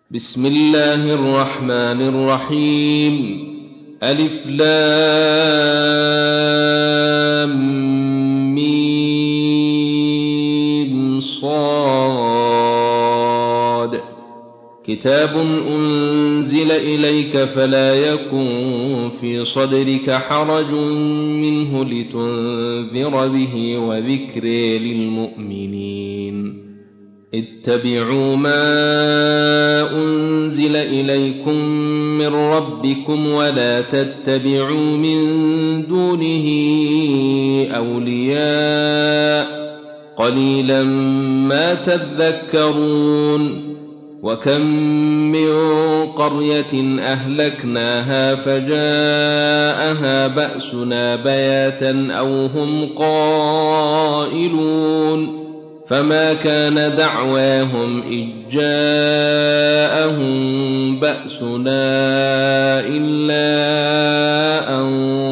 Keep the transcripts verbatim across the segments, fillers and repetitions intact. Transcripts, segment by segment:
بسم الله الرحمن الرحيم. ألف لام ميم صاد. كتاب أنزل إليك فلا يكن في صدرك حرج منه لتنذر به وذكر للمؤمنين. اتبعوا ما أنزل إليكم من ربكم ولا تتبعوا من دونه أولياء قليلا ما تذكرون. وكم من قرية أهلكناها فجاءها بأسنا بياتا أو هم قائلون. فما كان دعواهم إذ جاءهم بأسنا إلا أن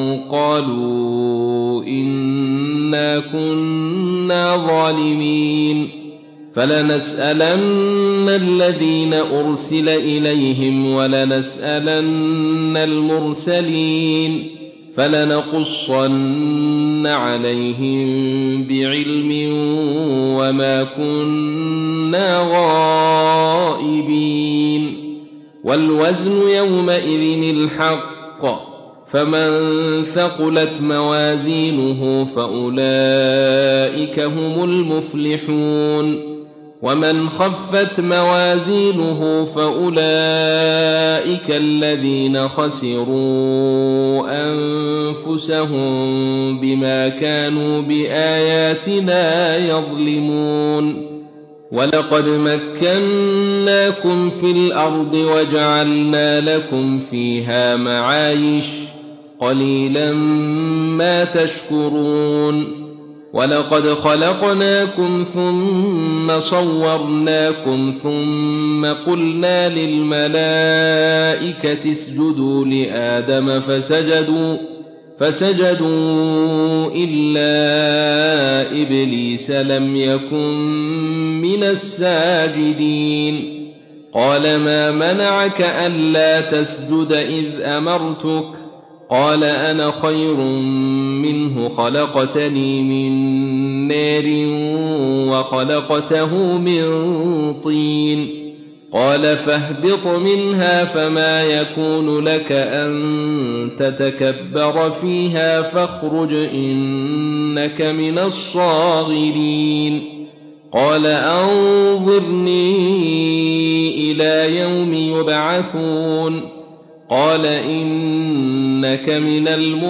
قالوا إنا كنا ظالمين. فلنسألن الذين أرسل إليهم ولنسألن المرسلين فلنقصن عليهم بعلم وما كنا غائبين. والوزن يومئذ الحق فمن ثقلت موازينه فأولئك هم المفلحون. ومن خفت موازينه فأولئك الذين خسروا أنفسهم بما كانوا بآياتنا يظلمون. ولقد مكناكم في الأرض وجعلنا لكم فيها معايش قليلا ما تشكرون. ولقد خلقناكم ثم صورناكم ثم قلنا للملائكة اسجدوا لآدم فسجدوا فسجدوا إلا إبليس لم يكن من الساجدين. قال ما منعك ألا تسجد إذ أمرتك؟ قال أنا خير منه خلقتني من نار وخلقته من طين. قال فاهبط منها فما يكون لك أن تتكبر فيها فاخرج إنك من الصاغرين. قال أنظرني إلى يوم يبعثون. قال إنك من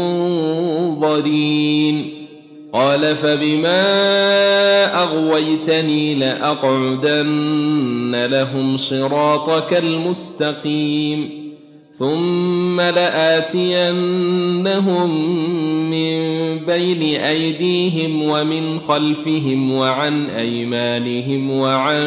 المنظرين. قال فبما أغويتني لأقعدن لهم صراطك المستقيم ثم لآتينهم من بين أيديهم ومن خلفهم وعن أيمانهم وعن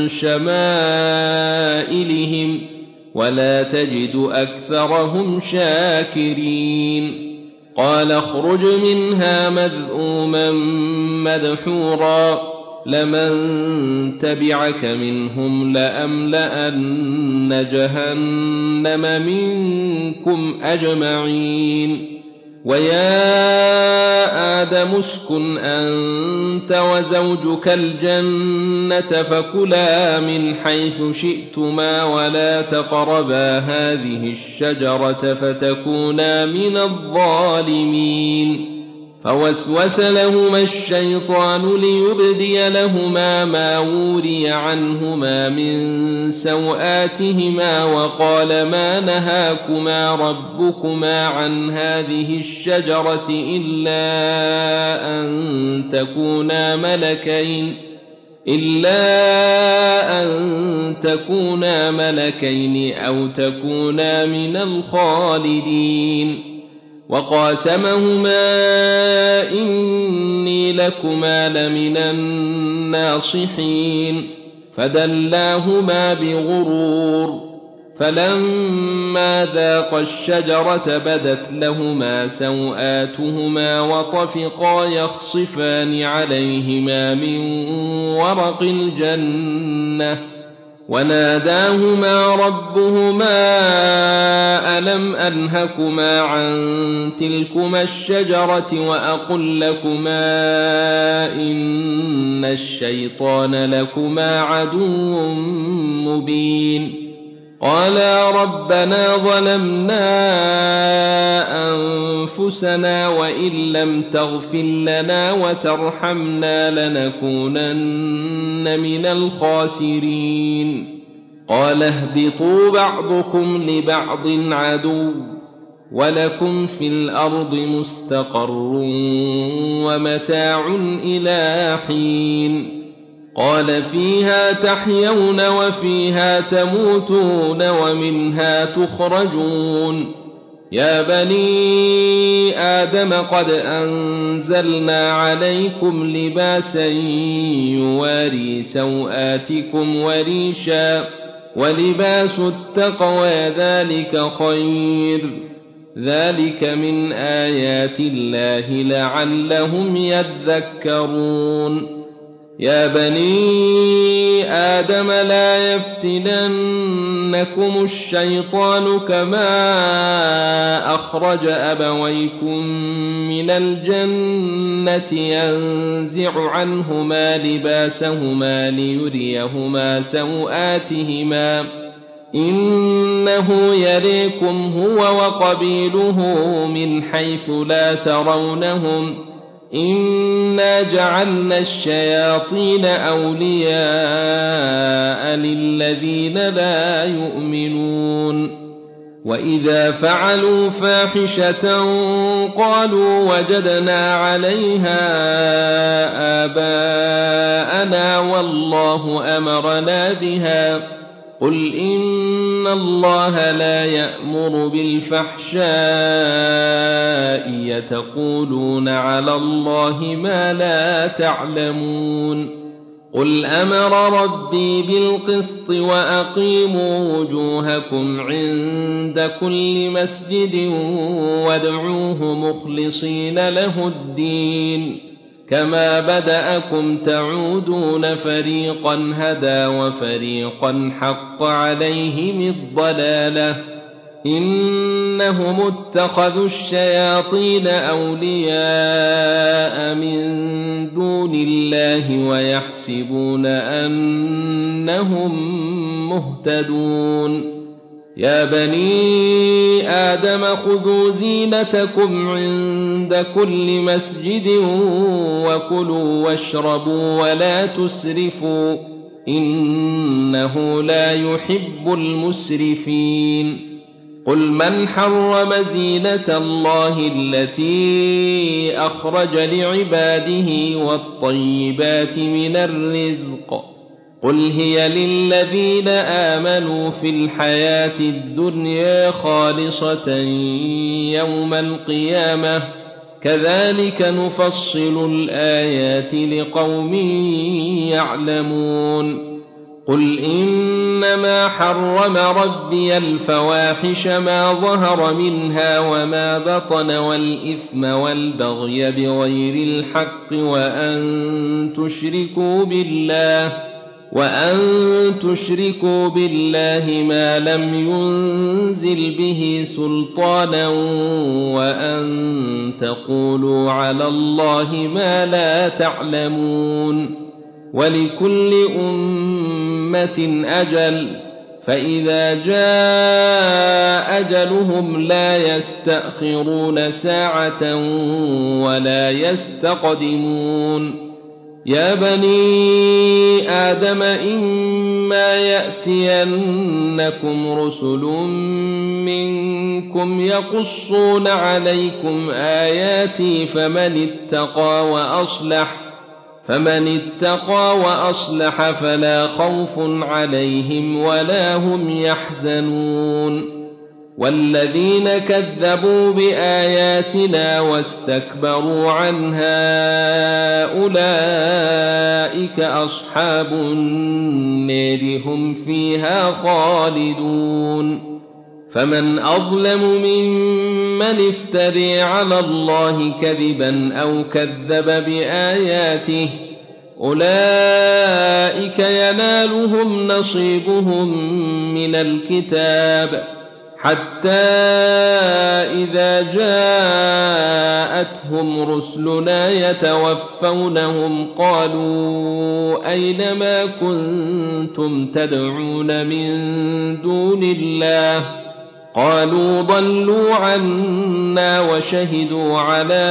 شمائلهم ولا تجد أكثرهم شاكرين. قال اخرج منها مذءوما مدحورا لمن تبعك منهم لأملأن جهنم منكم أجمعين. ويا آدم اسكن أنت وزوجك الجنة فكلا من حيث شئتما ولا تقربا هذه الشجرة فتكونا من الظالمين. فوسوس لهما الشيطان ليبدي لهما ما وري عنهما من سوآتهما وقال ما نهاكما ربكما عن هذه الشجرة إلا أن تكونا ملكين إلا أن تكونا ملكين أو تكونا من الخالدين. وقاسمهما إني لكما لمن الناصحين فدلاهما بغرور. فلما ذاقا الشجرة بدت لهما سوآتهما وطفقا يخصفان عليهما من ورق الجنة وناداهما ربهما ألم أنهكما عن تلكما الشجرة وأقل لكما إن الشيطان لكما عدو مبين قالا ربنا ظلمنا أنفسنا وإن لم تغفر لنا وترحمنا لنكونن من الخاسرين قال اهبطوا بعضكم لبعض عدو ولكم في الأرض مستقر ومتاع إلى حين قال فيها تحيون وفيها تموتون ومنها تخرجون يا بني آدم قد أنزلنا عليكم لباسا يواري سوآتكم وريشا ولباس التقوى ذلك خير ذلك من آيات الله لعلهم يذكرون يا بني آدم لا يفتننكم الشيطان كما أخرج أبويكم من الجنة ينزع عنهما لباسهما ليريهما سوآتهما إنه يريكم هو وقبيله من حيث لا ترونهم إنا جعلنا الشياطين أولياء للذين لا يؤمنون وإذا فعلوا فاحشة قالوا وجدنا عليها آباءنا والله أمرنا بها قل إن الله لا يأمر بالفحشاء يتقولون على الله ما لا تعلمون قل أمر ربي بالقسط وأقيموا وجوهكم عند كل مسجد وادعوه مخلصين له الدين كما بدأكم تعودون فريقا هدى وفريقا حق عليهم الضلالة إنهم اتخذوا الشياطين أولياء من دون الله ويحسبون أنهم مهتدون يا بني آدم خذوا زينتكم عند كل مسجد وكلوا واشربوا ولا تسرفوا إنه لا يحب المسرفين قل من حرم زينة الله التي أخرج لعباده والطيبات من الرزق قل هي للذين آمنوا في الحياة الدنيا خالصة يوم القيامة كذلك نفصل الآيات لقوم يعلمون قل إنما حرم ربي الفواحش ما ظهر منها وما بطن والإثم والبغي بغير الحق وأن تشركوا بالله وأن تشركوا بالله ما لم ينزل به سلطانا وأن تقولوا على الله ما لا تعلمون ولكل أمة أجل فإذا جاء أجلهم لا يستأخرون ساعة ولا يستقدمون يا بني آدم إما يأتينكم رسل منكم يقصون عليكم آياتي فمن اتقى وأصلح فمن اتقى وأصلح فلا خوف عليهم ولا هم يحزنون والذين كذبوا بآياتنا واستكبروا عنها أولئك أصحاب النار هم فيها خالدون فمن أظلم ممن افتري على الله كذبا أو كذب بآياته أولئك ينالهم نصيبهم من الكتاب حتى إذا جاءتهم رسلنا يتوفونهم قالوا أين ما كنتم تدعون من دون الله قالوا ضلوا عنا وشهدوا على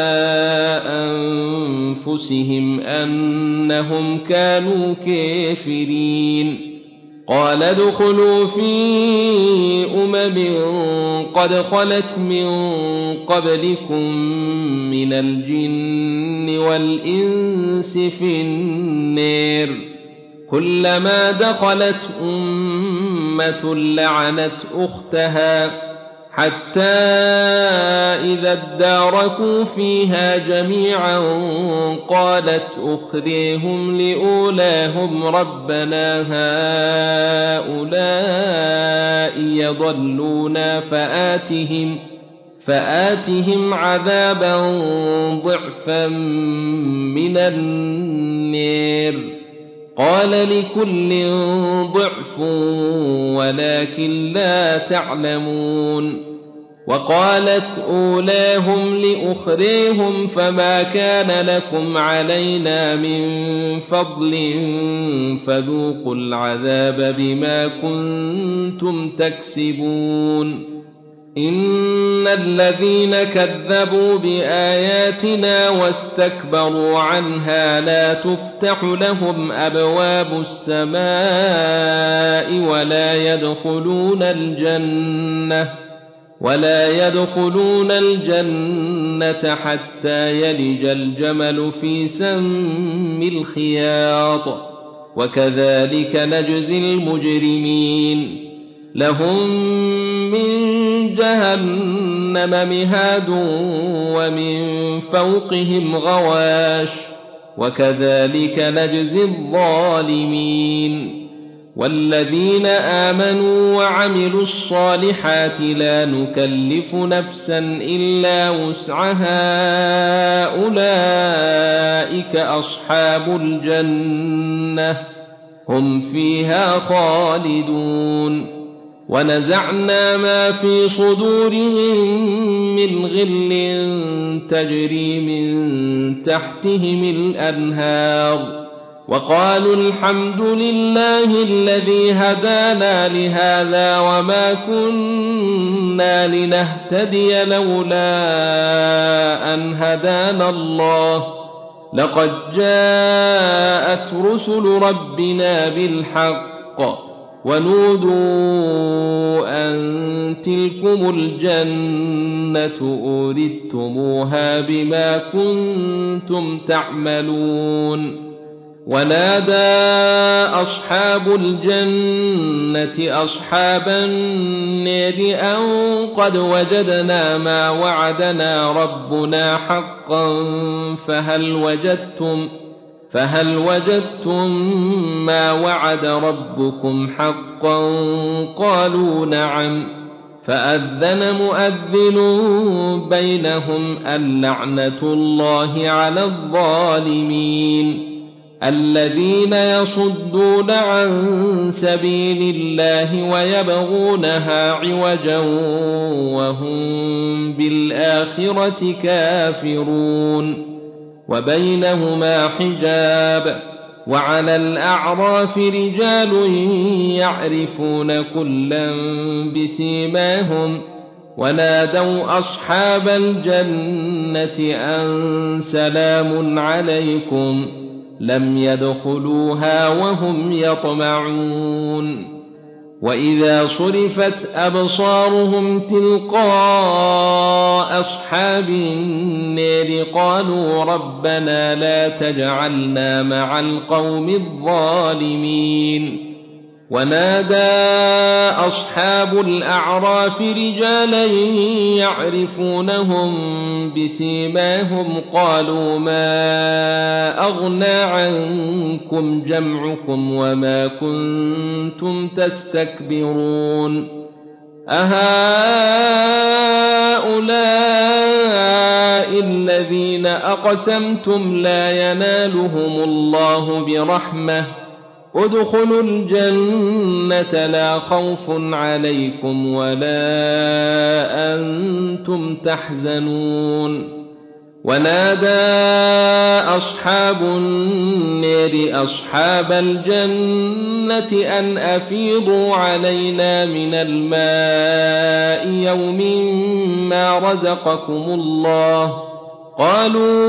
أنفسهم أنهم كانوا كافرين قال ادخلوا في أمم قد خلت من قبلكم من الجن والإنس في النار كلما دخلت أمة لعنت أختها حتى إذا اداركوا فيها جميعا قالت أخريهم لأولاهم ربنا هؤلاء يضلونا فآتهم, فآتهم عذابا ضعفا من النار قال لكل ضعف ولكن لا تعلمون وقالت أولاهم لأخريهم فما كان لكم علينا من فضل فذوقوا العذاب بما كنتم تكسبون إن الذين كذبوا بآياتنا واستكبروا عنها لا تفتح لهم أبواب السماء ولا يدخلون الجنة ولا يدخلون الجنة حتى يلج الجمل في سم الخياط وكذلك نجزي المجرمين لهم من جهنم مهاد ومن فوقهم غواش وكذلك نجزي الظالمين والذين آمنوا وعملوا الصالحات لا نكلف نفسا إلا وسعها أولئك أصحاب الجنة هم فيها خالدون ونزعنا ما في صدورهم من غل تجري من تحتهم الأنهار وقالوا الحمد لله الذي هدانا لهذا وما كنا لنهتدي لولا أن هدانا الله لقد جاءت رسل ربنا بالحق ونودوا أن تلكم الجنة أوردتموها بما كنتم تعملون ونادى أصحاب الجنة أصحاب النار أن قد وجدنا ما وعدنا ربنا حقا فهل وجدتم فهل وجدتم ما وعد ربكم حقا قالوا نعم فأذن مؤذن بينهم اللعنة الله على الظالمين الذين يصدون عن سبيل الله ويبغونها عوجا وهم بالآخرة كافرون وبينهما حجاب وعلى الأعراف رجال يعرفون كلا بسيماهم ونادوا أصحاب الجنة أن سلام عليكم لم يدخلوها وهم يطمعون وإذا صرفت أبصارهم تلقاء أصحاب النار قالوا ربنا لا تجعلنا مع القوم الظالمين ونادى أصحاب الأعراف رجالا يعرفونهم بسيماهم قالوا ما أغنى عنكم جمعكم وما كنتم تستكبرون أهؤلاء الذين أقسمتم لا ينالهم الله برحمة ادخلوا الجنة لا خوف عليكم ولا أنتم تحزنون ونادى أصحاب النار أصحاب الجنة أن أفيضوا علينا من الماء يوم ما رزقكم الله قالوا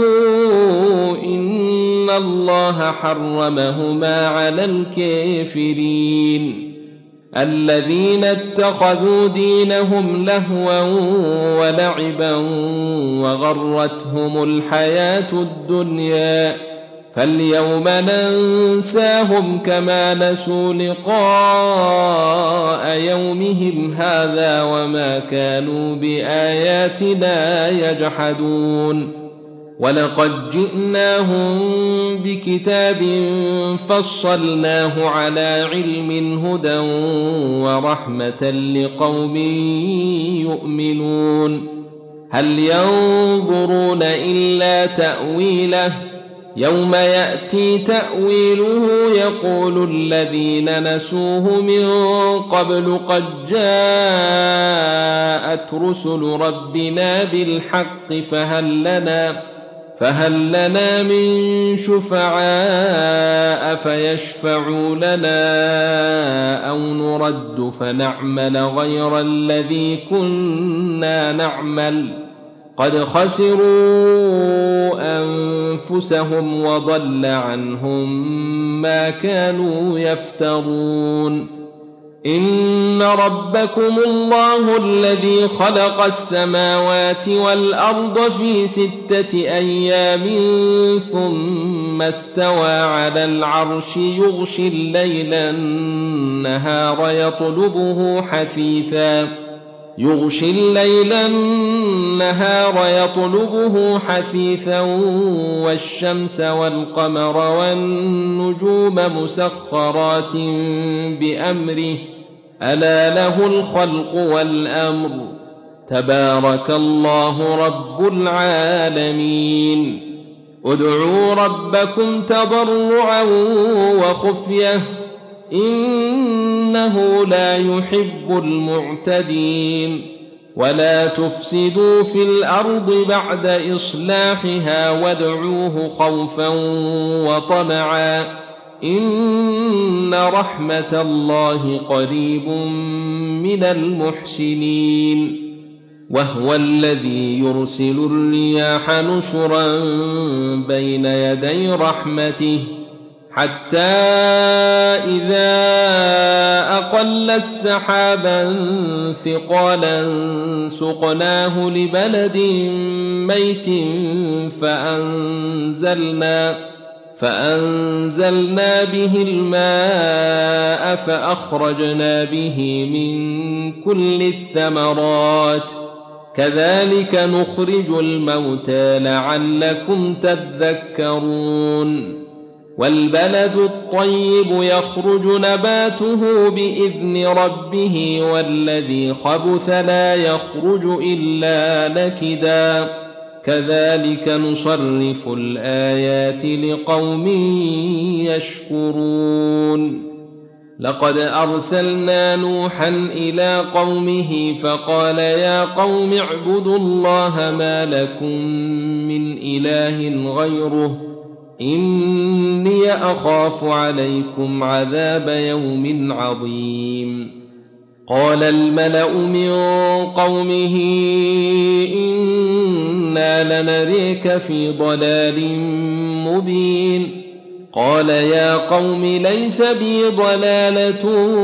إن الله حرمهما على الكافرين الذين اتخذوا دينهم لهوا ولعبا وغرتهم الحياة الدنيا فاليوم ننساهم كما نسوا لقاء يومهم هذا وما كانوا بآياتنا يجحدون ولقد جئناهم بكتاب فصلناه على علم هدى ورحمة لقوم يؤمنون هل ينظرون إلا تأويله يوم يأتي تأويله يقول الذين نسوه من قبل قد جاءت رسل ربنا بالحق فهل لنا فهل لنا من شفعاء فيشفعوا لنا أو نرد فنعمل غير الذي كنا نعمل قد خسروا أنفسهم وضل عنهم ما كانوا يفترون إن ربكم الله الذي خلق السماوات والأرض في ستة أيام ثم استوى على العرش يغشي الليل النهار يطلبه حثيثا يغشي الليل النهار يطلبه حثيثا والشمس والقمر والنجوم مسخرات بأمره ألا له الخلق والأمر تبارك الله رب العالمين ادعوا ربكم تضرعا وخفية إنه لا يحب المعتدين ولا تفسدوا في الأرض بعد إصلاحها وادعوه خوفا وطمعا إن رحمة الله قريب من المحسنين وهو الذي يرسل الرياح نشرا بين يدي رحمته حتى إذا أقل السحابا ثقالا سقناه لبلد ميت فأنزلنا, فأنزلنا به الماء فأخرجنا به من كل الثمرات كذلك نخرج الموتى لعلكم تذكرون والبلد الطيب يخرج نباته بإذن ربه والذي خبث لا يخرج إلا نكدا كذلك نصرف الآيات لقوم يشكرون لقد أرسلنا نوحا إلى قومه فقال يا قوم اعبدوا الله ما لكم من إله غيره إني أخاف عليكم عذاب يوم عظيم قال الملأ من قومه إنا لنريك في ضلال مبين قال يا قوم ليس بي ضلالة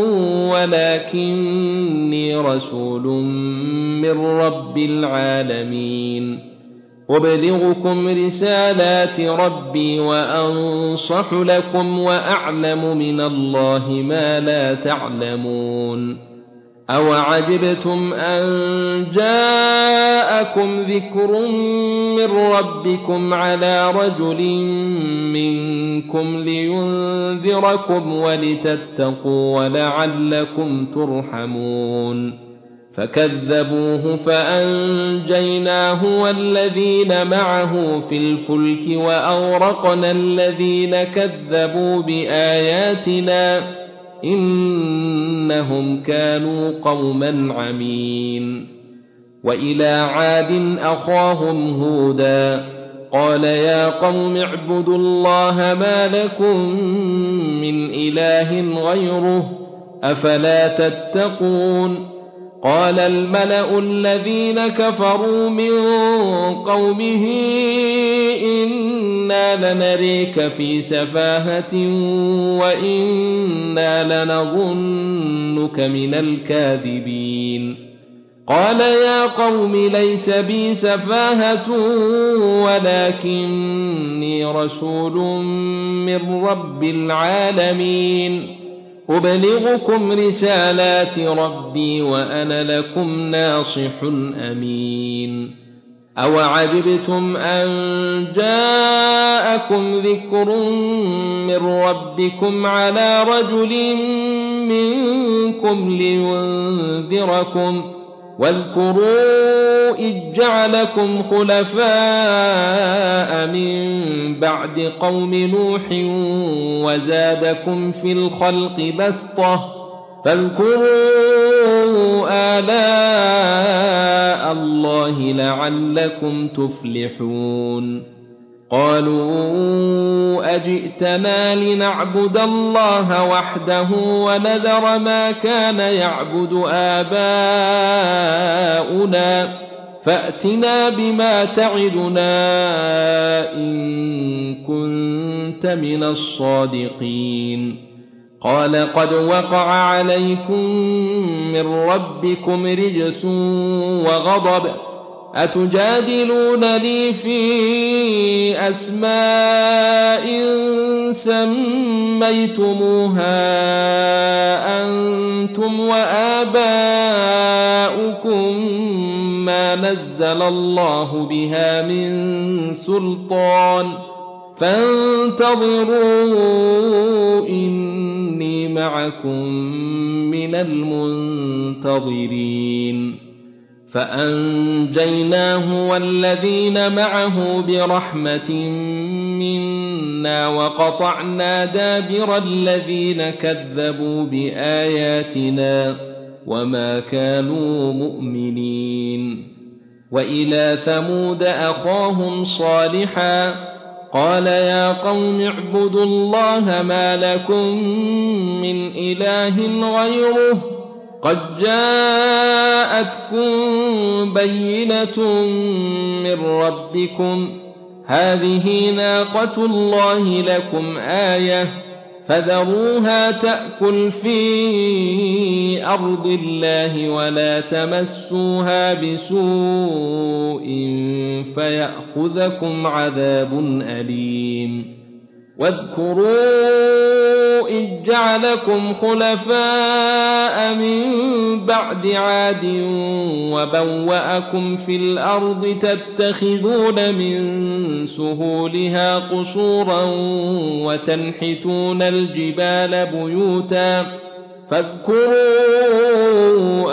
ولكني رسول من رب العالمين أبلغكم رسالات ربي وأنصح لكم وأعلم من الله ما لا تعلمون أوعجبتم أن جاءكم ذكر من ربكم على رجل منكم لينذركم ولتتقوا ولعلكم ترحمون فكذبوه فأنجيناه والذين معه في الفلك وأغرقنا الذين كذبوا بآياتنا إنهم كانوا قوما عمين. وإلى عاد أخاهم هودا قال يا قوم اعبدوا الله ما لكم من إله غيره أفلا تتقون. قال الملأ الذين كفروا من قومه إنا لنريك في سفاهة وإنا لنظنك من الكاذبين. قال يا قوم ليس بي سفاهة ولكني رسول من رب العالمين أبلغكم رسالات ربي وأنا لكم ناصح أمين. أوعجبتم أن جاءكم ذكر من ربكم على رجل منكم لينذركم واذكروا إذ جعلكم خلفاء من بعد قوم نوح وزادكم في الخلق بسطة فاذكروا آلاء الله لعلكم تفلحون. قالوا أجئتنا لنعبد الله وحده ونذر ما كان يعبد آباؤنا فأتنا بما تعدنا إن كنت من الصادقين. قال قد وقع عليكم من ربكم رجس وغضب أتجادلونني في أسماء سميتموها أنتم وآباؤكم ما نزل الله بها من سلطان فانتظروا إني معكم من المنتظرين. فأنجيناه والذين معه برحمة منا وقطعنا دابر الذين كذبوا بآياتنا وما كانوا مؤمنين. وإلى ثمود أخاهم صالحا قال يا قوم اعبدوا الله ما لكم من إله غيره قد جاءتكم بينة من ربكم هذه ناقة الله لكم آية فذروها تأكل في أرض الله ولا تمسوها بسوء فيأخذكم عذاب أليم. واذكروا إذ جعلكم خلفاء من بعد عاد وبوأكم في الأرض تتخذون من سهولها قصورا وتنحتون الجبال بيوتا فاذكروا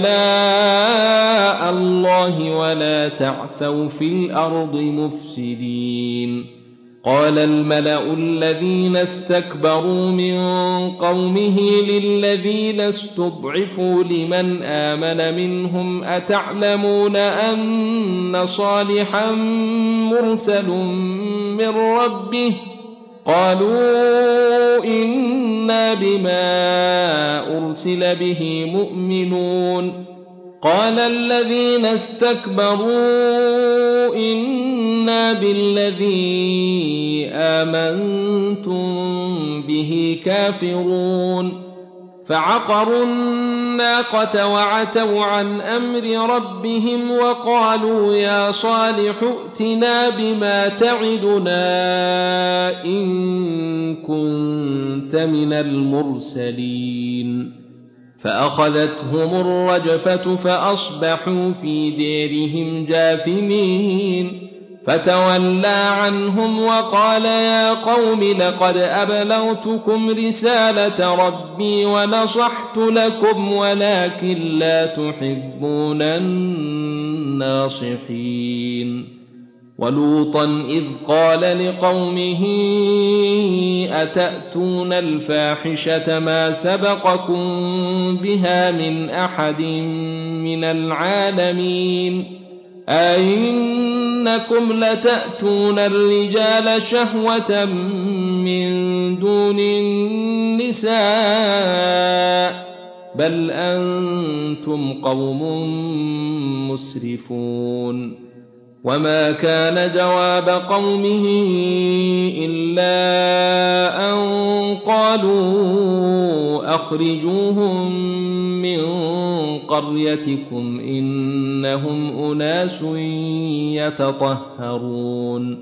آلاء الله ولا تعثوا في الأرض مفسدين. قال الملأ الذين استكبروا من قومه للذين استضعفوا لمن آمن منهم أتعلمون أن صالحا مرسل من ربه قالوا إنا بما أرسل به مؤمنون. قال الذين استكبروا إنا بالذي آمنتم به كافرون. فعقروا الناقة وعتوا عن أمر ربهم وقالوا يا صالح ائتنا بما تعدنا إن كنت من المرسلين. فأخذتهم الرجفة فأصبحوا في ديرهم جاثمين. فتولى عنهم وقال يا قوم لقد أبلغتكم رسالة ربي ونصحت لكم ولكن لا تحبون الناصحين. ولوطا إذ قال لقومه أتأتون الفاحشة ما سبقكم بها من أحد من العالمين أئنكم لتأتون الرجال شهوة من دون النساء بل أنتم قوم مسرفون. وما كان جواب قومه إلا أن قالوا أخرجوهم من قريتكم إنهم أناس يتطهرون.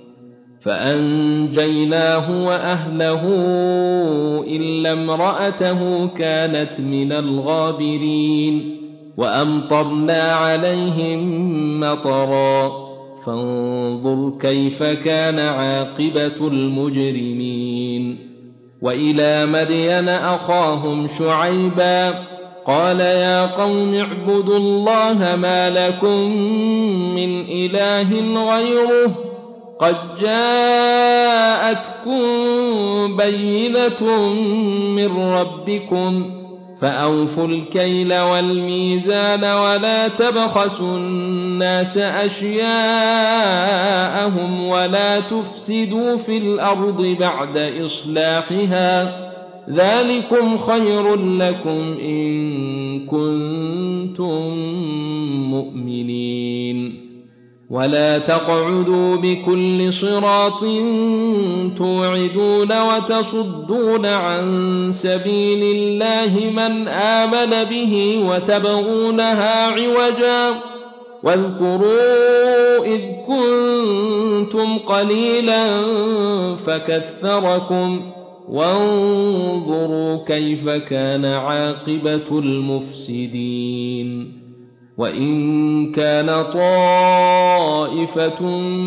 فأنجيناه وأهله إلا امرأته كانت من الغابرين. وأمطرنا عليهم مطرا فانظر كيف كان عاقبة المجرمين. وإلى مدين أخاهم شعيبا قال يا قوم اعبدوا الله ما لكم من إله غيره قد جاءتكم بينة من ربكم فأوفوا الكيل والميزان ولا تبخسوا الناس أشياءهم ولا تفسدوا في الأرض بعد إصلاحها ذلكم خير لكم إن كنتم مؤمنين. ولا تقعدوا بكل صراط توعدون وتصدون عن سبيل الله من آمن به وتبغونها عوجا واذكروا إذ كنتم قليلا فكثركم وانظروا كيف كان عاقبة المفسدين. وإن كان طائفة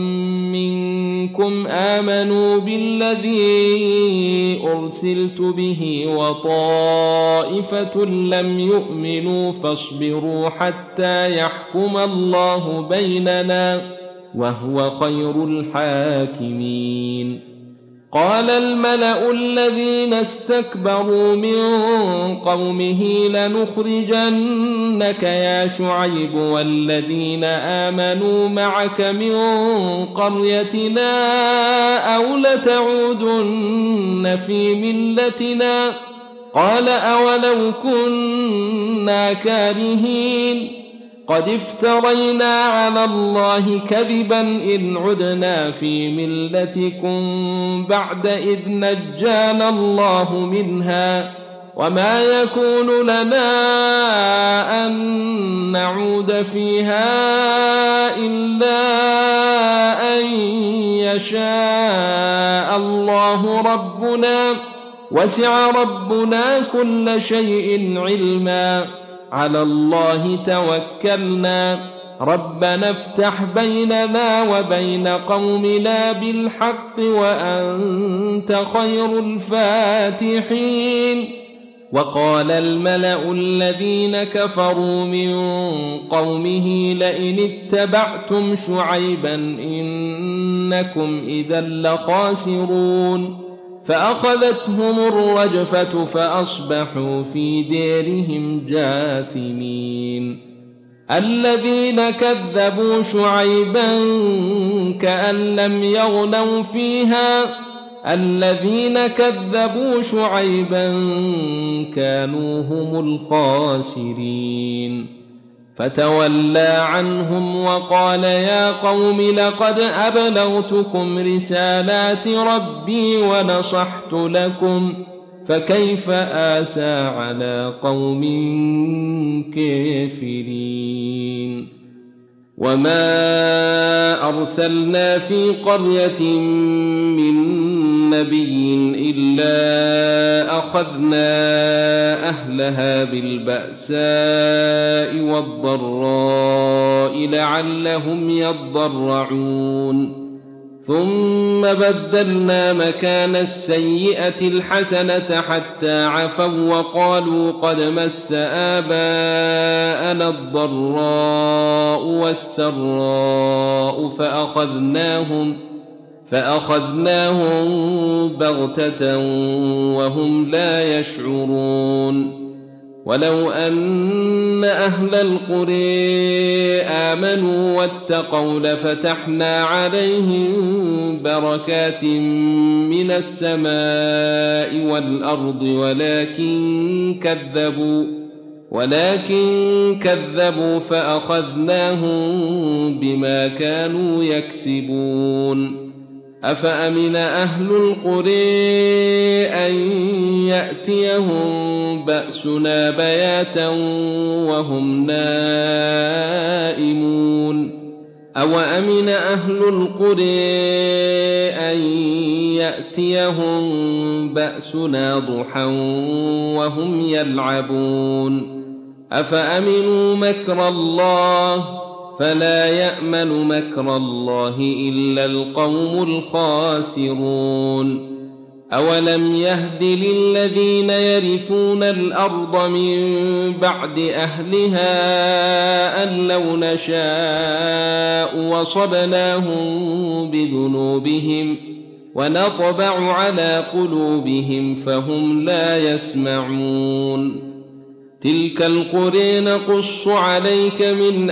منكم آمنوا بالذي أرسلت به وطائفة لم يؤمنوا فاصبروا حتى يحكم الله بيننا وهو خير الحاكمين. قال الملأ الذين استكبروا من قومه لنخرجنك يا شعيب والذين آمنوا معك من قريتنا أو لتعودن في ملتنا قال أولو كنا كارهين قد افترينا على الله كذبا إن عدنا في ملتكم بعد إذ نجانا الله منها وما يكون لنا أن نعود فيها إلا أن يشاء الله ربنا وسع ربنا كل شيء علما على الله توكلنا ربنا افتح بيننا وبين قومنا بالحق وأنت خير الفاتحين. وقال الملأ الذين كفروا من قومه لئن اتبعتم شعيبا إنكم إذا لخاسرون فأخذتهم الرجفة فأصبحوا في ديرهم جاثمين. الذين كذبوا شعيبا كأن لم يغنوا فيها الذين كذبوا شعيبا كانوا هم الخاسرين. فتولى عنهم وقال يا قوم لقد أبلغتكم رسالات ربي ونصحت لكم فكيف آسى على قوم كافرين. وما أرسلنا في قرية من نبي إلا أخذنا أهلها بالبأساء والضراء لعلهم يضرعون ثم بدلنا مكان السيئة الحسنة حتى عفوا وقالوا قد مس آباءنا الضراء والسراء فأخذناهم, فأخذناهم بغتة وهم لا يشعرون ولو أن أهل القرى آمنوا واتقوا لفتحنا عليهم بركات من السماء والأرض ولكن كذبوا, ولكن كذبوا فأخذناهم بما كانوا يكسبون أفأمن أهل القرى أن يأتيهم بأسنا بياتا وهم نائمون أو أمن أهل القرى أن يأتيهم بأسنا ضحى وهم يلعبون أفأمنوا مكر الله فلا يأمن مكر الله إلا القوم الخاسرون أولم يهد للذين يرثون الأرض من بعد أهلها أن لو نشاء وصبناهم بذنوبهم ونطبع على قلوبهم فهم لا يسمعون تلك القرى نقص عليك من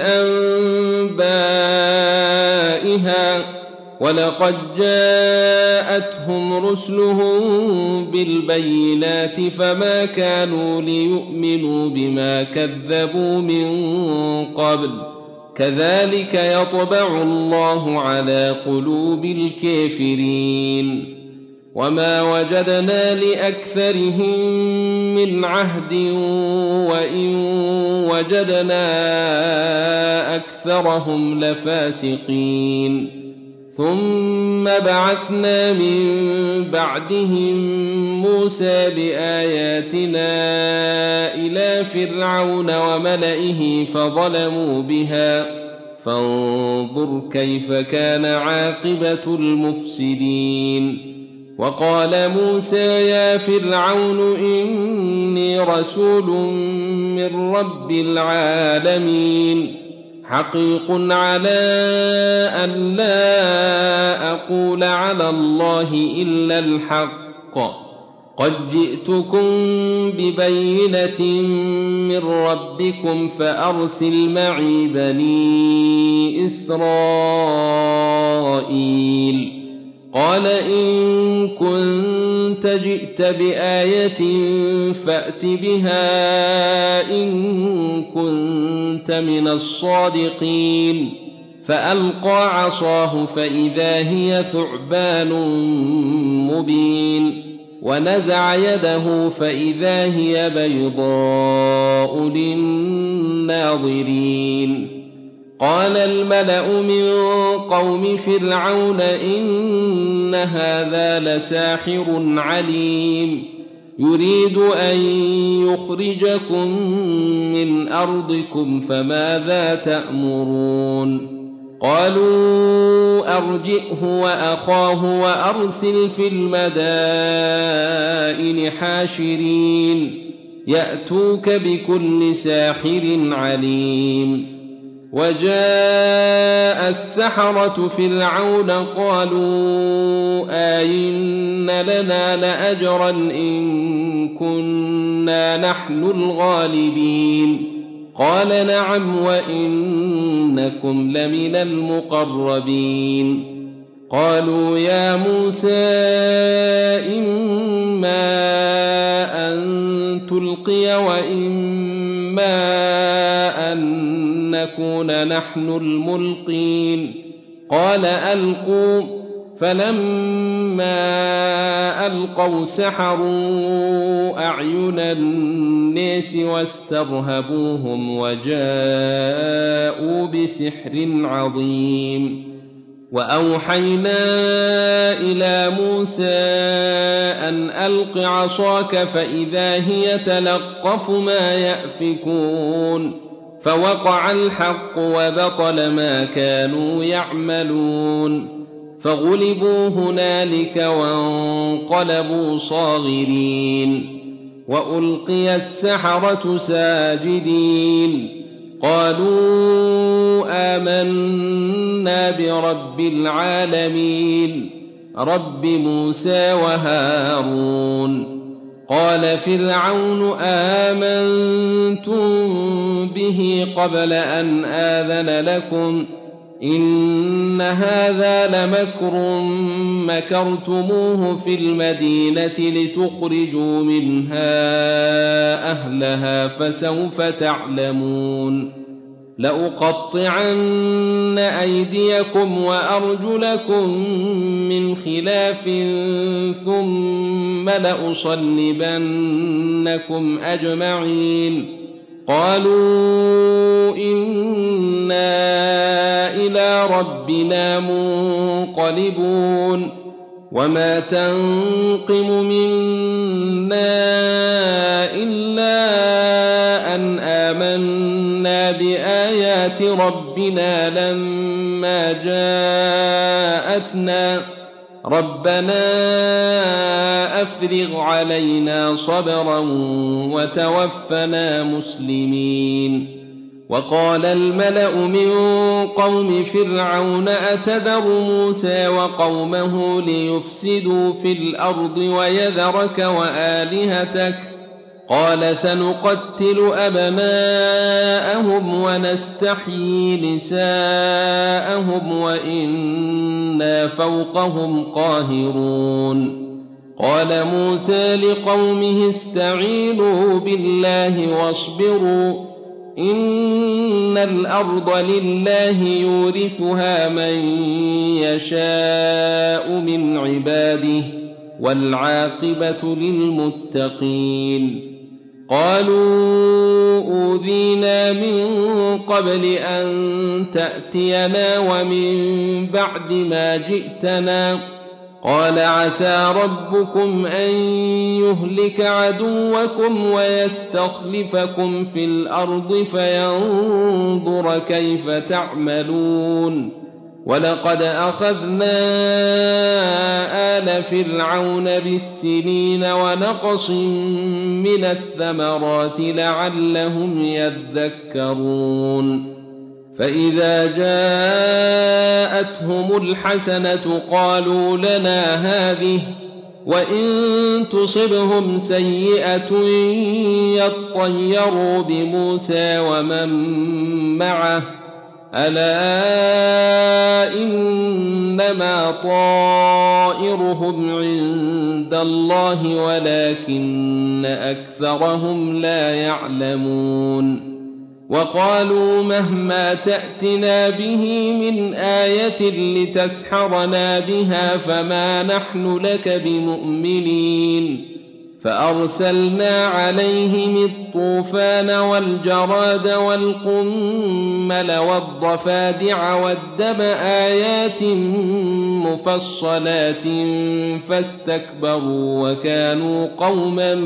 أنبائها ولقد جاءتهم رسلهم بالبينات فما كانوا ليؤمنوا بما كذبوا من قبل كذلك يطبع الله على قلوب الكافرين وما وجدنا لأكثرهم من عهد وإن وجدنا أكثرهم لفاسقين ثم بعثنا من بعدهم موسى بآياتنا إلى فرعون وملئه فظلموا بها فانظر كيف كان عاقبة المفسدين وقال موسى يا فرعون إني رسول من رب العالمين حقيق على أن لا أقول على الله إلا الحق قد جئتكم ببينة من ربكم فأرسل معي بني إسرائيل قال إن كنت جئت بآية فأت بها إن كنت من الصادقين فألقى عصاه فإذا هي ثعبان مبين ونزع يده فإذا هي بيضاء للناظرين قال الملأ من قوم فرعون إن هذا لساحر عليم يريد أن يخرجكم من أرضكم فماذا تأمرون قالوا أرجئه وأخاه وأرسل في المدائن حاشرين يأتوك بكل ساحر عليم وجاء السحرة فرعون قالوا أئن لنا لأجرا إن كنا نحن الغالبين قال نعم وإنكم لمن المقربين قالوا يا موسى إما أن تلقي وإما أن نكون نحن الملقين قال ألقوا فلما ألقوا سحروا أعين الناس واسترهبوهم وجاءوا بسحر عظيم وأوحينا إلى موسى أن ألق عصاك فإذا هي تلقف ما يأفكون فوقع الحق وبطل ما كانوا يعملون فغلبوا هنالك وانقلبوا صاغرين وألقي السحرة ساجدين قالوا آمنا برب العالمين رب موسى وهارون قال فرعون آمنتم به قبل أن آذن لكم إن هذا لمكر مكرتموه في المدينة لتخرجوا منها أهلها فسوف تعلمون لأقطعن أيديكم وأرجلكم من خلاف ثم لأصلبنكم أجمعين قالوا إنا إلى ربنا منقلبون وما تنقم منا إلا أن آمنا بآيات ربنا لما جاءتنا ربنا أفرغ علينا صبرا وتوفنا مسلمين وقال الملأ من قوم فرعون أتذر موسى وقومه ليفسدوا في الأرض ويذرك وآلهتك قال سنقتل أبناءهم ونستحيي نساءهم وإنا فوقهم قاهرون قال موسى لقومه استعينوا بالله واصبروا إن الأرض لله يورثها من يشاء من عباده والعاقبة للمتقين قالوا أوذينا من قبل أن تأتينا ومن بعد ما جئتنا قال عسى ربكم أن يهلك عدوكم ويستخلفكم في الأرض فينظر كيف تعملون ولقد أخذنا آل فرعون بالسنين ونقص من الثمرات لعلهم يذكرون فإذا جاءتهم الحسنة قالوا لنا هذه وإن تصبهم سيئة يطيروا بموسى ومن معه ألا إنما طائرهم عند الله ولكن أكثرهم لا يعلمون وقالوا مهما تأتنا به من آية لتسحرنا بها فما نحن لك بمؤمنين فأرسلنا عليهم الطوفان والجراد والقمل والضفادع والدم آيات مفصلات فاستكبروا وكانوا قوما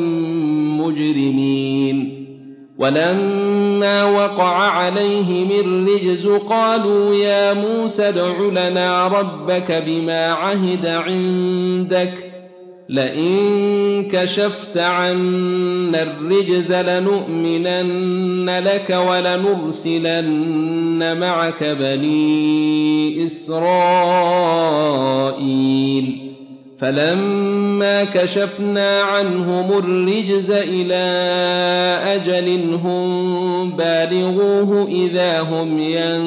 مجرمين ولما وقع عليهم الرجز قالوا يا موسى ادع لنا ربك بما عهد عندك لئن كشفت عنا الرجز لنؤمنن لك ولنرسلن معك بني إسرائيل فلما كشفنا عنهم الرجز إلى أجل هم بالغوه إذا هم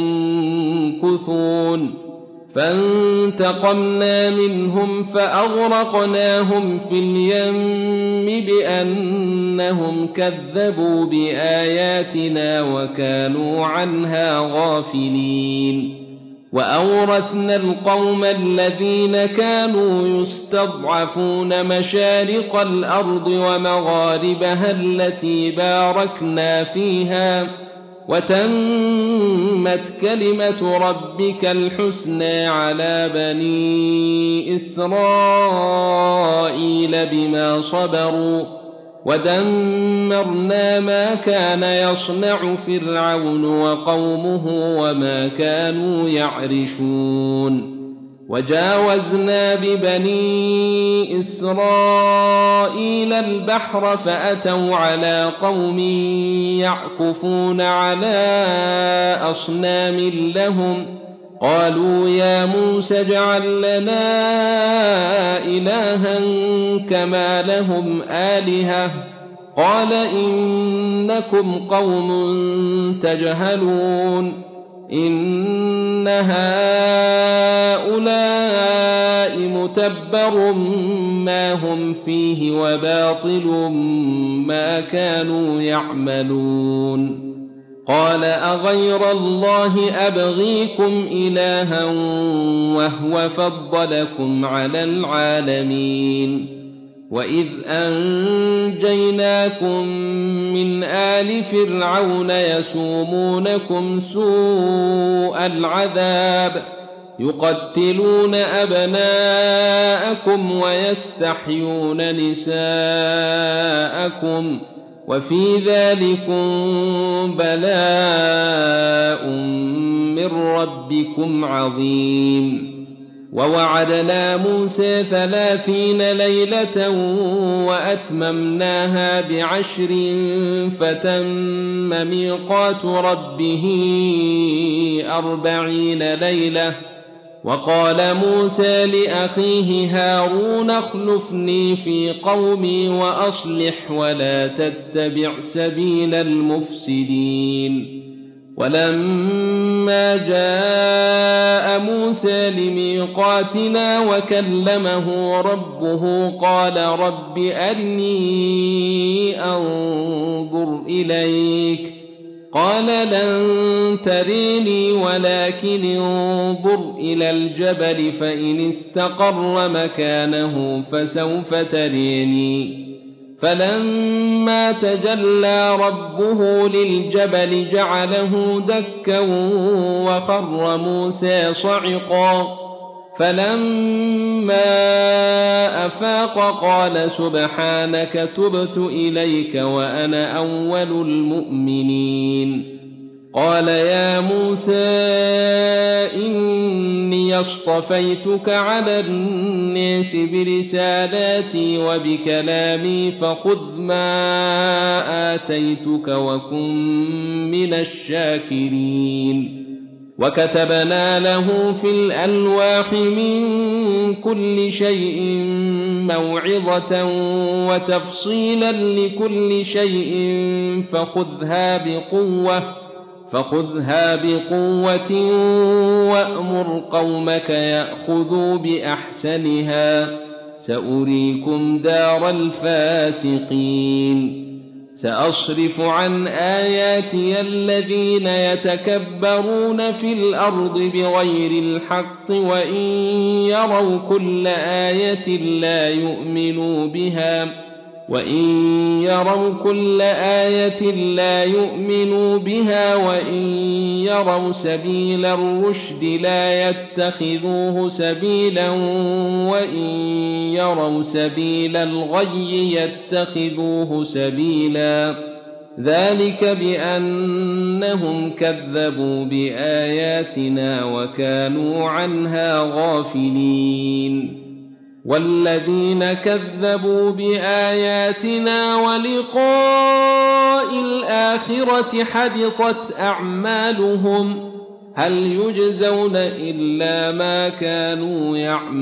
ينكثون فانتقمنا منهم فأغرقناهم في اليم بأنهم كذبوا بآياتنا وكانوا عنها غافلين وأورثنا القوم الذين كانوا يستضعفون مشارق الأرض ومغاربها التي باركنا فيها وتمت كلمة ربك الحسنى على بني إسرائيل بما صبروا ودمرنا ما كان يصنع فرعون وقومه وما كانوا يعرشون وجاوزنا ببني إسرائيل البحر فأتوا على قوم يعكفون على أصنام لهم قالوا يا موسى اجعل لنا إلها كما لهم آلهة قال إنكم قوم تجهلون إن هؤلاء متبر ما هم فيه وباطل ما كانوا يعملون قال أغير الله أبغيكم إلها وهو فضلكم على العالمين وإذ أنجيناكم من آل فرعون يسومونكم سوء العذاب يقتلون أبناءكم ويستحيون نساءكم وفي ذلكم بلاء من ربكم عظيم ووعدنا موسى ثلاثين ليلة وأتممناها بعشر فتم ميقات ربه أربعين ليلة وقال موسى لأخيه هارون اخلفني في قومي وأصلح ولا تتبع سبيل المفسدين ولما جاء موسى لميقاتنا وكلمه ربه قال رب أرني أنظر إليك قال لن تريني ولكن انظر إلى الجبل فإن استقر مكانه فسوف تريني فلما تجلى ربه للجبل جعله دكا وخر موسى صعقا فلما أفاق قال سبحانك تبت إليك وأنا أول المؤمنين قال يا موسى إني اصطفيتك على الناس برسالاتي وبكلامي فخذ ما آتيتك وكن من الشاكرين وكتبنا له في الألواح من كل شيء موعظة وتفصيلا لكل شيء فخذها بقوة فخذها بقوة وأمر قومك يأخذوا بأحسنها سأريكم دار الفاسقين سأصرف عن آياتي الذين يتكبرون في الأرض بغير الحق وإن يروا كل آية لا يؤمنوا بها وإن يروا كل آية لا يؤمنوا بها وإن يروا سبيل الرشد لا يتخذوه سبيلا وإن يروا سبيل الغي يتخذوه سبيلا ذلك بأنهم كذبوا بآياتنا وكانوا عنها غافلين والذين كذبوا بآياتنا ولقاء الآخرة حبطت أعمالهم هل يجزون إلا ما كانوا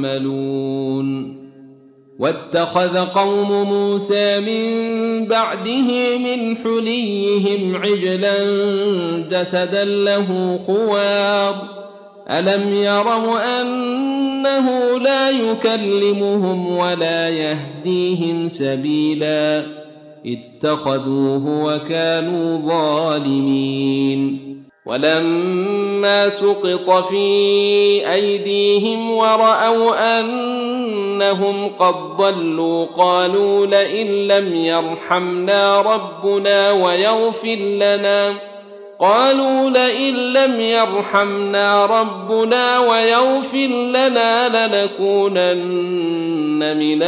يعملون واتخذ قوم موسى من بعده من حليهم عجلا جسدا له خوار ألم يروا أنه لا يكلمهم ولا يهديهم سبيلا اتخذوه وكانوا ظالمين ولما سقط في أيديهم ورأوا أنهم قد ضلوا قالوا لئن لم يرحمنا ربنا ويغفر لنا قالوا لئن لم يرحمنا ربنا ويغفر لنا لنكونن من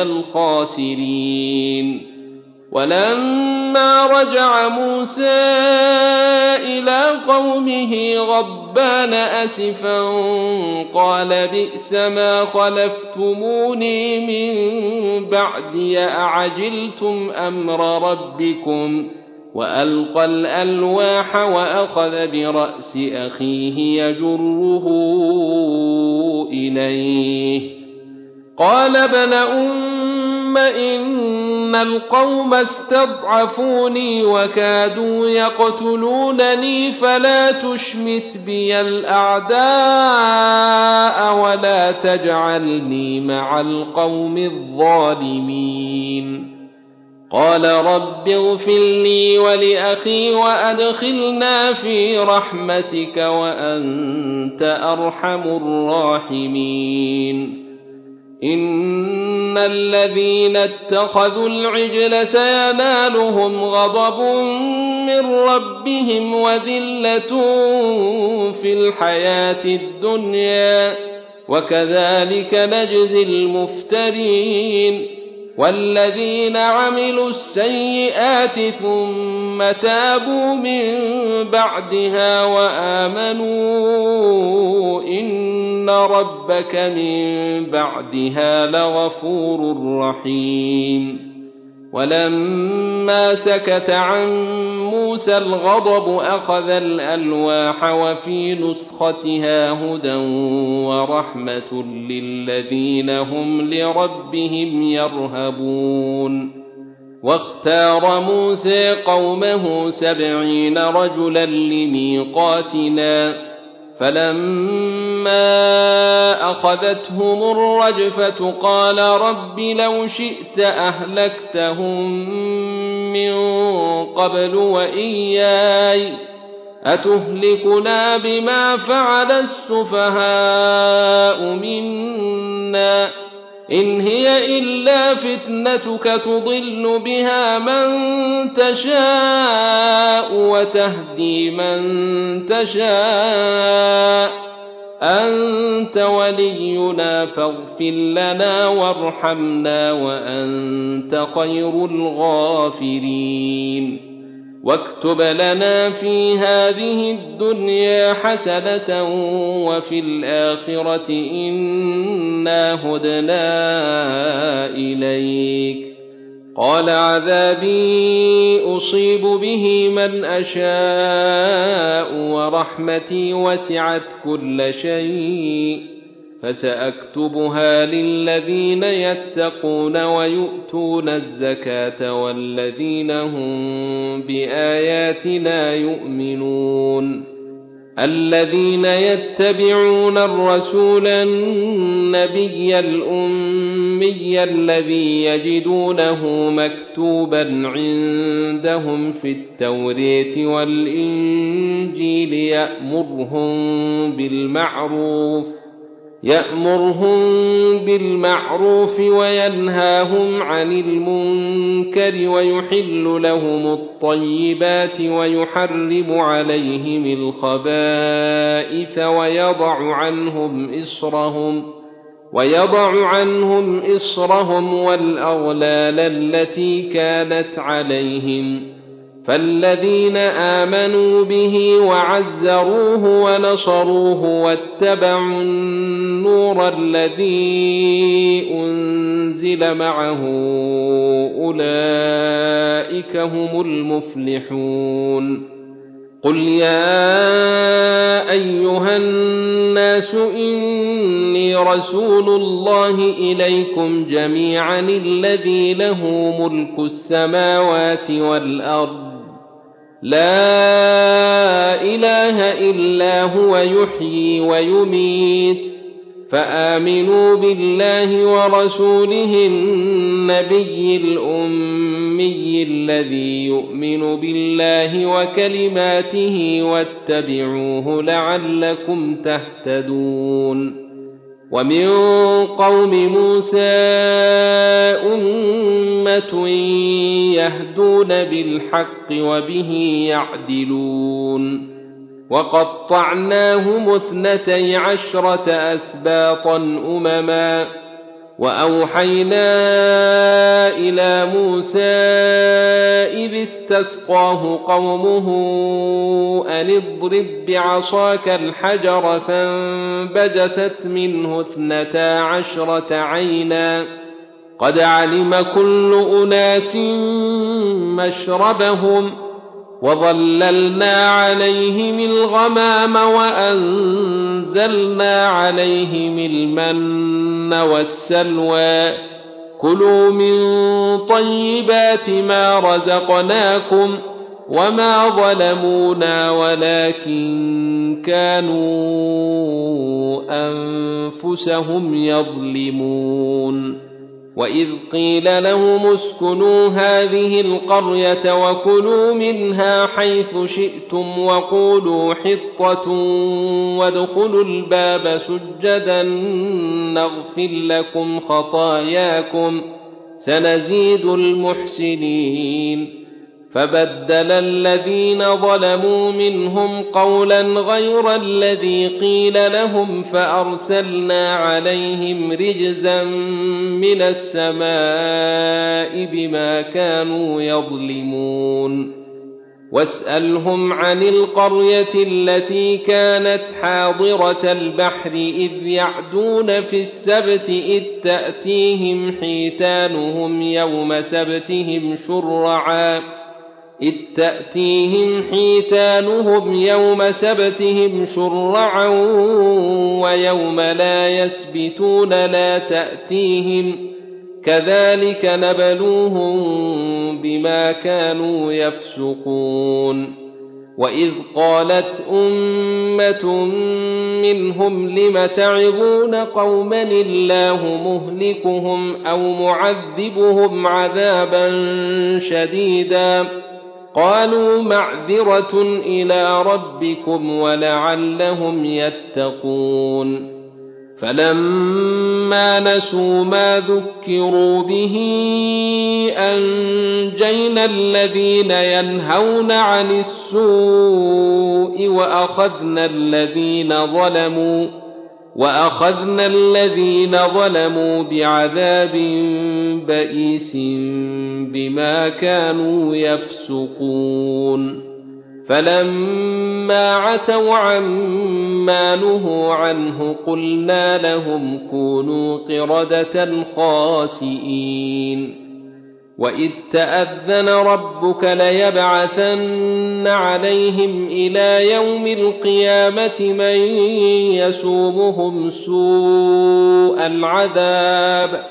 الخاسرين ولما رجع موسى إلى قومه غضبان أسفا قال بئس ما خلفتموني من بعدي أعجلتم أمر ربكم وألقى الألواح وأخذ برأس أخيه يجره إليه قال ابن أم إن القوم استضعفوني وكادوا يقتلونني فلا تشمت بي الأعداء ولا تجعلني مع القوم الظالمين قال رب اغفر لي ولأخي وأدخلنا في رحمتك وأنت أرحم الراحمين إن الذين اتخذوا العجل سينالهم غضب من ربهم وذلة في الحياة الدنيا وكذلك نجزي المفترين والذين عملوا السيئات ثم تابوا من بعدها وآمنوا إن ربك من بعدها لغفور رحيم ولما سكت عن موسى الغضب أخذ الألواح وفي نسختها هدى ورحمة للذين هم لربهم يرهبون واختار موسى قومه سبعين رجلا لميقاتنا فلما أخذتهم الرجفة قال رب لو شئت أهلكتهم من قبل وإياي أتهلكنا بما فعل السفهاء منا إن هي إلا فتنتك تضل بها من تشاء وتهدي من تشاء أنت ولينا فاغفر لنا وارحمنا وأنت خير الغافرين واكتب لنا في هذه الدنيا حسنة وفي الآخرة إنا هدنا إليك قال عذابي أصيب به من أشاء ورحمتي وسعت كل شيء فسأكتبها للذين يتقون ويؤتون الزكاة والذين هم بآياتنا يؤمنون الذين يتبعون الرسول النبي الأمي الذي يجدونه مكتوبا عندهم في التوراة والإنجيل يأمرهم بالمعروف يأمرهم بالمعروف وينهاهم عن المنكر ويحل لهم الطيبات ويحرم عليهم الخبائث ويضع عنهم إصرهم ويضع عنهم إصرهم والأغلال التي كانت عليهم فالذين آمنوا به وعزروه ونصروه واتبعوا النور الذي أنزل معه أولئك هم المفلحون قل يا أيها الناس إني رسول الله إليكم جميعا الذي له ملك السماوات والأرض لا إله إلا هو يحيي ويميت فآمنوا بالله ورسوله النبي الأمي الذي يؤمن بالله وكلماته واتبعوه لعلكم تهتدون ومن قوم موسى أمة يهدون بالحق وبه يعدلون وقطعناهم اثنتي عشرة أسباطا أمما وأوحينا إلى موسى إذ استسقاه قومه أن اضرب بعصاك الحجر فانبجست منه اثنتا عشرة عينا قد علم كل أناس مشربهم وظللنا عليهم الغمام وأنزلنا عليهم المن والسلوى كلوا من طيبات ما رزقناكم وما ظلمونا ولكن كانوا أنفسهم يظلمون وإذ قيل لهم اسكنوا هذه القرية وكلوا منها حيث شئتم وقولوا حطة وادخلوا الباب سجدا نغفر لكم خطاياكم سنزيد المحسنين فبدل الذين ظلموا منهم قولا غير الذي قيل لهم فأرسلنا عليهم رجزا من السماء بما كانوا يظلمون واسألهم عن القرية التي كانت حاضرة البحر إذ يعدون في السبت إذ تأتيهم حيتانهم يوم سبتهم شرعا إذ تأتيهم حيتانهم يوم سبتهم شرعا ويوم لا يسبتون لا تأتيهم كذلك نبلوهم بما كانوا يفسقون وإذ قالت أمة منهم لم تعظون قوما الله مهلكهم أو معذبهم عذابا شديدا قالوا معذرة إلى ربكم ولعلهم يتقون فلما نسوا ما ذكروا به أنجينا الذين ينهون عن السوء وأخذنا الذين ظلموا وأخذنا الذين ظلموا بعذاب بئيس بما كانوا يفسقون فلما عتوا عما نهوا عنه قلنا لهم كونوا قردة خاسئين وإذ تأذن ربك ليبعثن عليهم إلى يوم القيامة من يسومهم سوء العذاب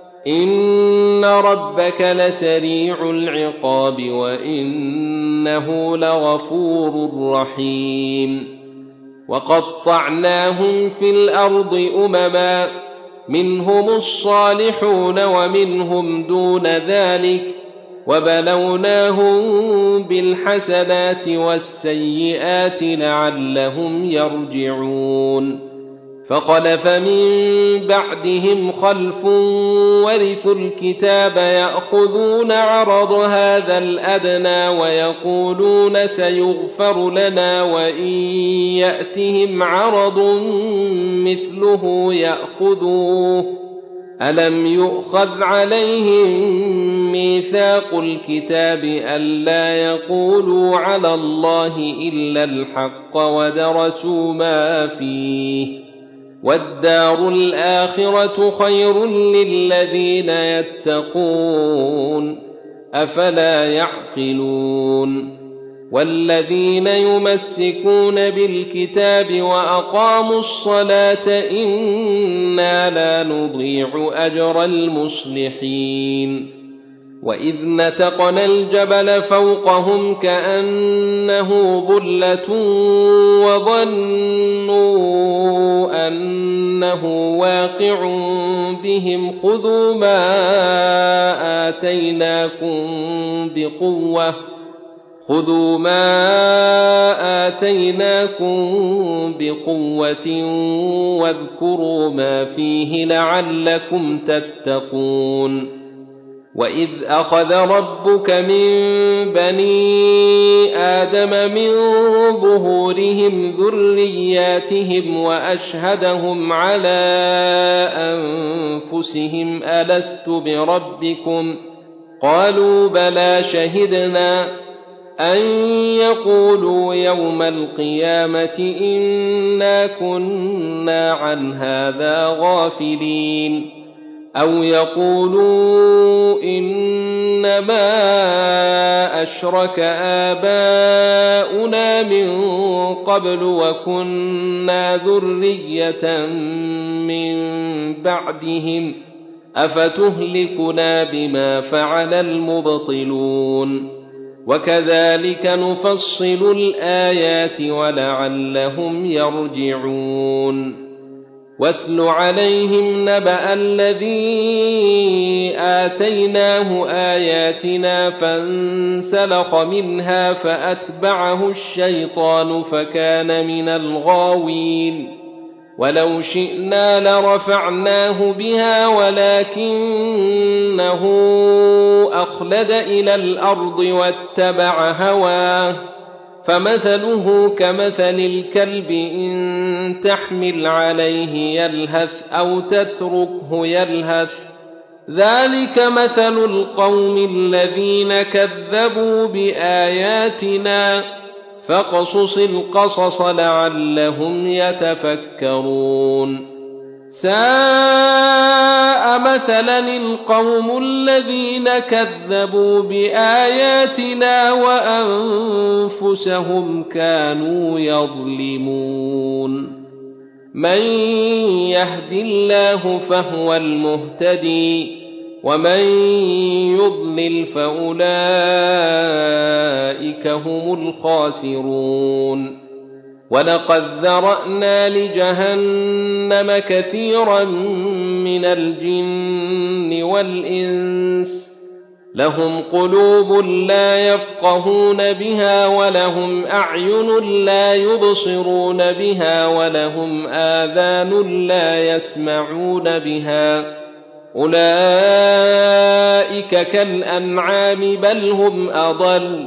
إن ربك لسريع العقاب وإنه لغفور رحيم وقطعناهم في الأرض أمما منهم الصالحون ومنهم دون ذلك وبلوناهم بالحسنات والسيئات لعلهم يرجعون فخلف من بعدهم خلف ورثوا الكتاب يأخذون عرض هذا الأدنى ويقولون سيغفر لنا وإن يأتهم عرض مثله يأخذوه ألم يؤخذ عليهم ميثاق الكتاب ألا يقولوا على الله إلا الحق ودرسوا ما فيه والدار الآخرة خير للذين يتقون أفلا يعقلون والذين يمسكون بالكتاب وأقاموا الصلاة إنا لا نضيع أجر المصلحين وإذ نتقنا الجبل فوقهم كأنه ظلة وظنوا أنه واقع بهم خذوا ما آتيناكم بقوة خذوا ما آتيناكم بقوة واذكروا ما فيه لعلكم تتقون وإذ أخذ ربك من بني آدم من ظهورهم ذرياتهم وأشهدهم على أنفسهم ألست بربكم قالوا بلى شهدنا أن يقولوا يوم القيامة إنا كنا عن هذا غافلين أو يقولوا إنما أشرك آباؤنا من قبل وكنا ذرية من بعدهم أفتهلكنا بما فعل المبطلون وكذلك نفصل الآيات ولعلهم يرجعون واتل عليهم نبأ الذي آتيناه آياتنا فانسلخ منها فأتبعه الشيطان فكان من الغاوين ولو شئنا لرفعناه بها ولكنه أخلد إلى الأرض واتبع هواه فمثله كمثل الكلب إن تحمل عليه يلهث أو تتركه يلهث ذلك مثل القوم الذين كذبوا بآياتنا فاقصص القصص لعلهم يتفكرون ساء مثلا القوم الذين كذبوا بآياتنا وأنفسهم كانوا يظلمون من يهد الله فهو المهتدي ومن يضلل فأولئك هم الخاسرون ولقد ذرأنا لجهنم كثيرا من الجن والإنس لهم قلوب لا يفقهون بها ولهم أعين لا يبصرون بها ولهم آذان لا يسمعون بها أولئك كالأنعام بل هم أضل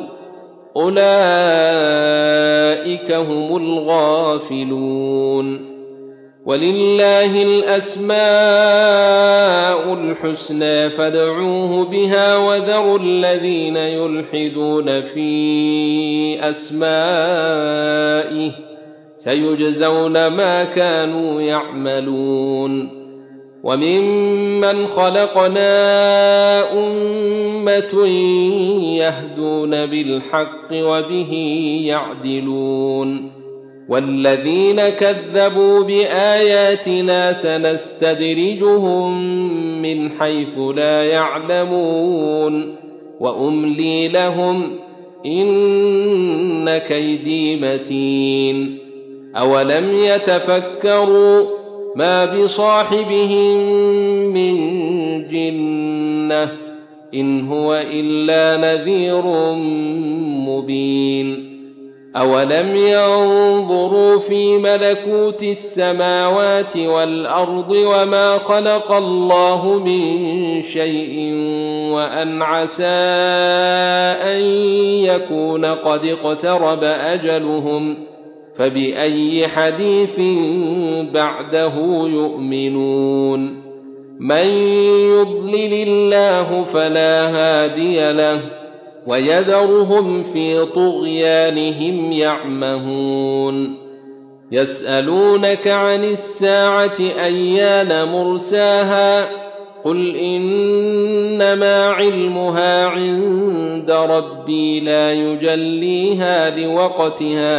أولئك هم الغافلون ولله الأسماء الحسنى فادعوه بها وذروا الذين يلحدون في أسمائه سيجزون ما كانوا يعملون وممن خلقنا أمة يهدون بالحق وبه يعدلون والذين كذبوا بآياتنا سنستدرجهم من حيث لا يعلمون وأملي لهم إن كيدي متين أولم يتفكروا ما بصاحبهم من جنة إن هو إلا نذير مبين أولم ينظروا في ملكوت السماوات والأرض وما خلق الله من شيء وأن عسى أن يكون قد اقترب أجلهم فبأي حديث بعده يؤمنون من يضلل الله فلا هادي له ويذرهم في طغيانهم يعمهون يسألونك عن الساعة أيان مرساها قل إنما علمها عند ربي لا يجليها لوقتها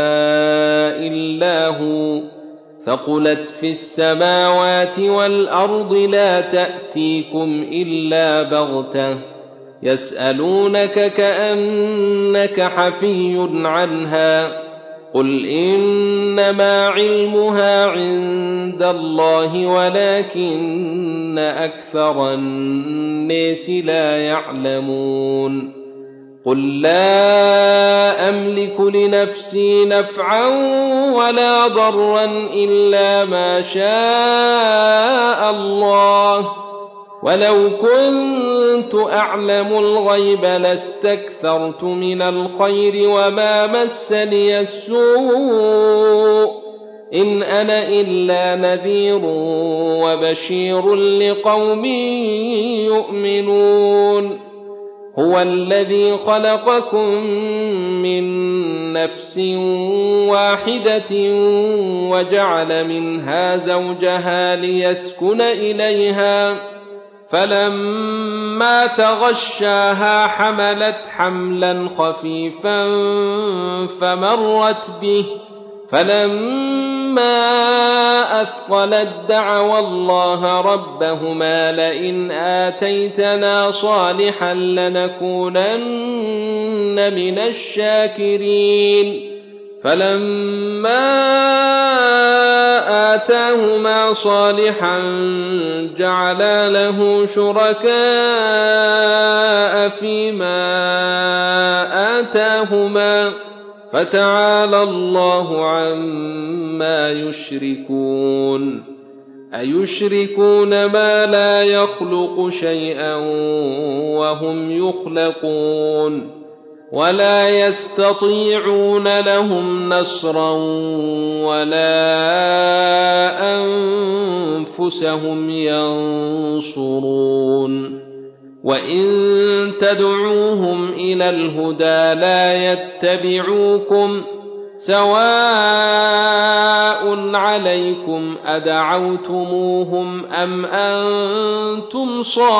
إلا هو ثقلت في السماوات والأرض لا تأتيكم إلا بغتة يسألونك كأنك حفي عنها قل إنما علمها عند الله ولكن أكثر الناس لا يعلمون قل لا أملك لنفسي نفعا ولا ضرا إلا ما شاء الله ولو كنت أعلم الغيب لاستكثرت من الخير وما مسني السوء إن أنا إلا نذير وبشير لقوم يؤمنون هو الذي خلقكم من نفس واحدة وجعل منها زوجها ليسكن إليها فلما تغشاها حملت حملا خفيفا فمرت به فلما أثقلت دعوا الله ربهما لئن آتيتنا صالحا لنكونن من الشاكرين فلما آتاهما صالحا جعلا له شركاء فيما آتاهما فتعالى الله عما يشركون أيشركون ما لا يخلق شيئا وهم يخلقون ولا يستطيعون لهم نصرا ولا أنفسهم ينصرون وإن تدعوهم إلى الهدى لا يتبعوكم سواء عليكم أدعوتموهم أم أنتم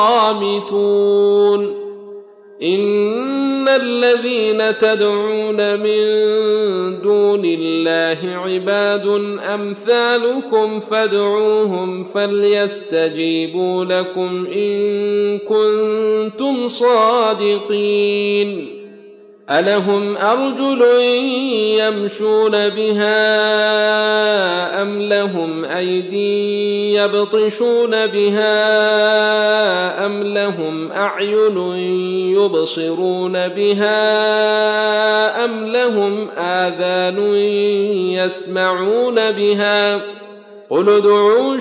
صامتون إن الذين تدعون من دون الله عباد أمثالكم فادعوهم فليستجيبوا لكم إن كنتم صادقين ألهم أرجل يمشون بها أم لهم أيدي يبطشون بها أم لهم أعين يبصرون بها أم لهم آذان يسمعون بها قل ادعوا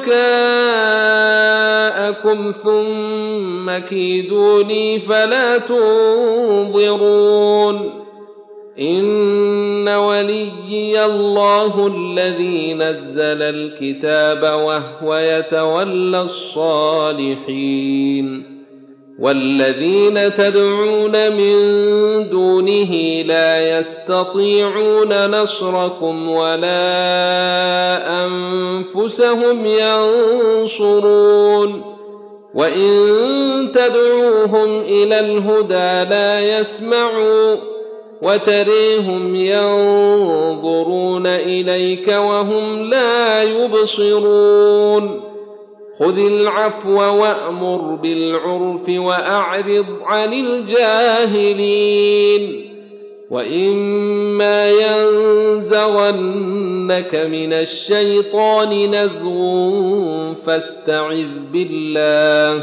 شركاءكم ثم كيدوني فلا تنظرون إن وليي الله الذي نزل الكتاب وهو يتولى الصالحين والذين تدعون من دونه لا يستطيعون نصركم ولا أنفسهم ينصرون وإن تدعوهم إلى الهدى لا يسمعوا وتريهم ينظرون إليك وهم لا يبصرون خذ العفو وأمر بالعرف وأعرض عن الجاهلين وإما ينزغنك من الشيطان نزغ فاستعذ بالله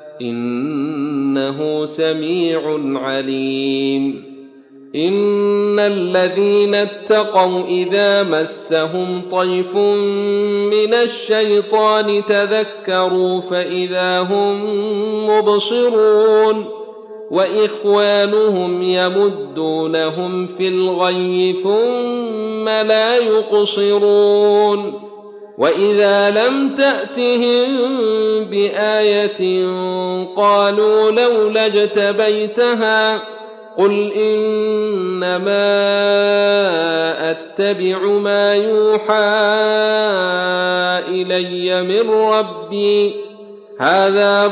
إنه سميع عليم إن الذين اتقوا إذا مسهم طيف من الشيطان تذكروا فإذا هم مبصرون وإخوانهم يمدونهم في الغي ثم لا يقصرون وإذا لم تأتهم بآية قالوا لولا اجتبيتها قل إنما أتبع ما يوحى إلي من ربي هذا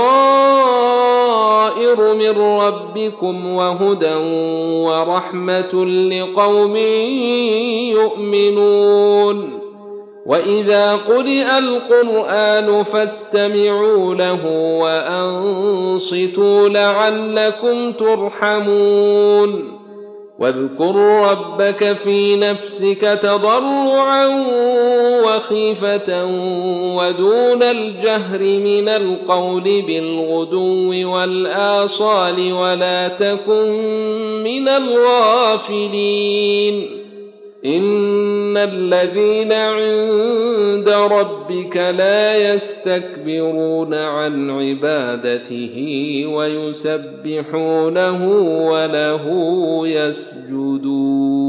بصائر من ربكم وهدى ورحمة لقوم يؤمنون وإذا قرئ القرآن فاستمعوا له وأنصتوا لعلكم ترحمون واذكر ربك في نفسك تضرعا وخيفة ودون الجهر من القول بالغدو والآصال ولا تكن من الغافلين إن إن الذين عند ربك لا يستكبرون عن عبادته ويسبحونه وله يسجدون